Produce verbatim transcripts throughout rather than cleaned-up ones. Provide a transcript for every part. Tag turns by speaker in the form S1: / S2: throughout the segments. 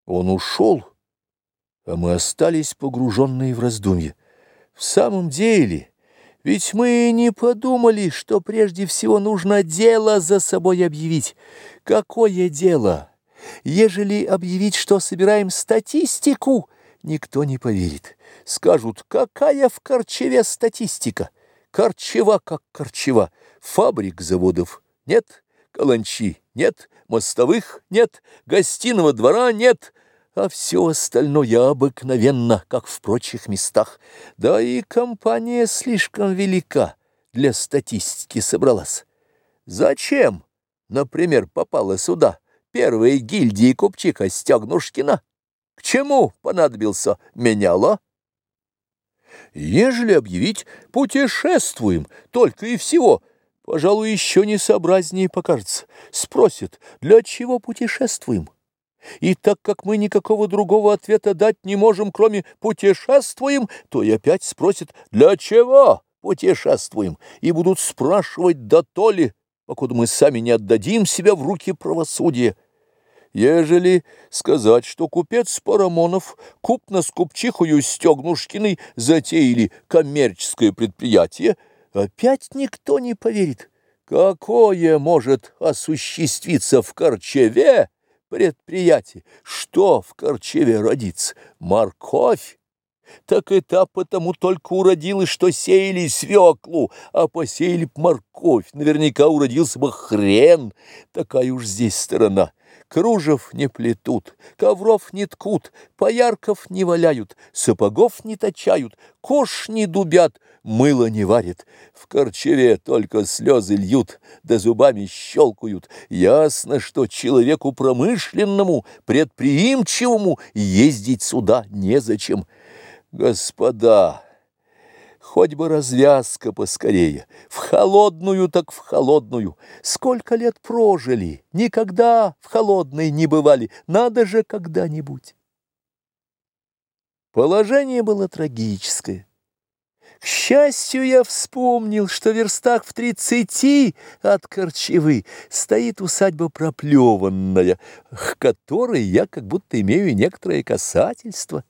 S1: Он ушел, а мы остались погруженные в раздумье. В самом деле, ведь мы не подумали, что прежде всего нужно дело за собой объявить. Какое дело? Ежели объявить, что собираем статистику, никто не поверит. Скажут, какая в Корчеве статистика? Корчева как Корчева. Фабрик, заводов нет, каланчи нет, мостовых нет, гостиного двора нет, а все остальное обыкновенно, как в прочих местах. Да и компания слишком велика для статистики собралась. Зачем, например, попала сюда первая гильдия купчиха Стегнушкина? К чему понадобился меняло? Ежели объявить «путешествуем» только и всего, пожалуй, еще несообразнее покажется. Спросят, для чего путешествуем? И так как мы никакого другого ответа дать не можем, кроме «путешествуем», то и опять спросят, для чего путешествуем? И будут спрашивать да то ли, покуда мы сами не отдадим себя в руки правосудия. Ежели сказать, что купец Парамонов купно с купчихою Стегнушкиной затеяли коммерческое предприятие, опять никто не поверит. Какое может осуществиться в Корчеве предприятие? Что в Корчеве родится? Морковь? Так и та потому только уродилась, что сеяли свеклу, а посеяли б морковь, наверняка уродился бы хрен. Такая уж здесь сторона. Кружев не плетут, ковров не ткут, поярков не валяют, сапогов не точают, кож не дубят, мыло не варят. В Корчеве только слезы льют, да зубами щелкают. Ясно, что человеку промышленному, предприимчивому ездить сюда незачем. Господа, хоть бы развязка поскорее, в холодную так в холодную. Сколько лет прожили, никогда в холодной не бывали, надо же когда-нибудь. Положение было трагическое. К счастью, я вспомнил, что в верстах в тридцати от Корчевы стоит усадьба Проплеванная, к которой я как будто имею некоторое касательство.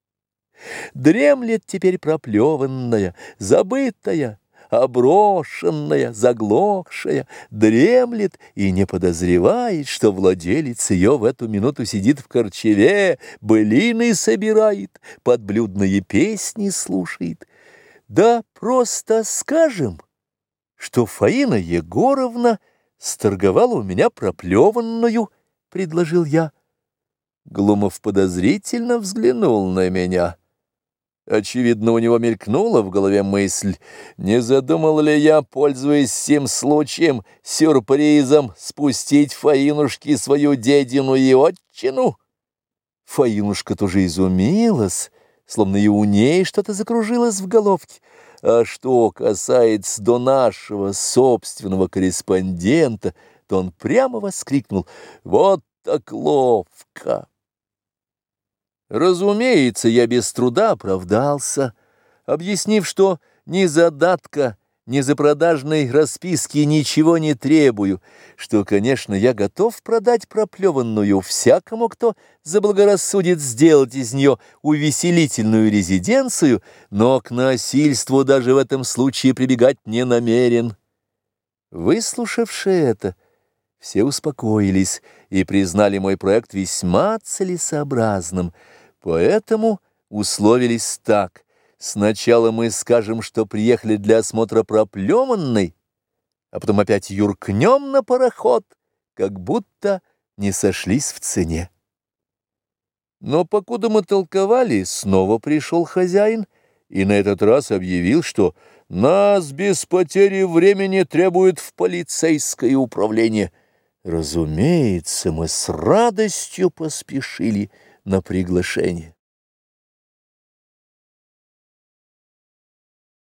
S1: Дремлет теперь Проплеванная, забытая, оброшенная, заглохшая, дремлет и не подозревает, что владелец ее в эту минуту сидит в Корчеве, былины собирает, подблюдные песни слушает. Да просто скажем, что Фаина Егоровна сторговала у меня Проплеванную, предложил я. Глумов подозрительно взглянул на меня. Очевидно, у него мелькнула в голове мысль, не задумал ли я, пользуясь всем случаем, сюрпризом, спустить Фаинушке свою дедину и отчину. Фаинушка тоже изумилась, словно и у ней что-то закружилось в головке. А что касается до нашего собственного корреспондента, то он прямо воскликнул: «Вот так ловко!» Разумеется, я без труда оправдался, объяснив, что ни задатка, ни за продажной расписки ничего не требую, что, конечно, я готов продать Проплеванную всякому, кто заблагорассудит сделать из нее увеселительную резиденцию, но к насильству даже в этом случае прибегать не намерен. Выслушавши это, все успокоились и признали мой проект весьма целесообразным, поэтому условились так. Сначала мы скажем, что приехали для осмотра Проплеванной, а потом опять юркнем на пароход, как будто не сошлись в цене. Но покуда мы толковали, снова пришел хозяин и на этот раз объявил, что нас без потери времени требует в полицейское управление. Разумеется, мы с радостью поспешили на приглашение.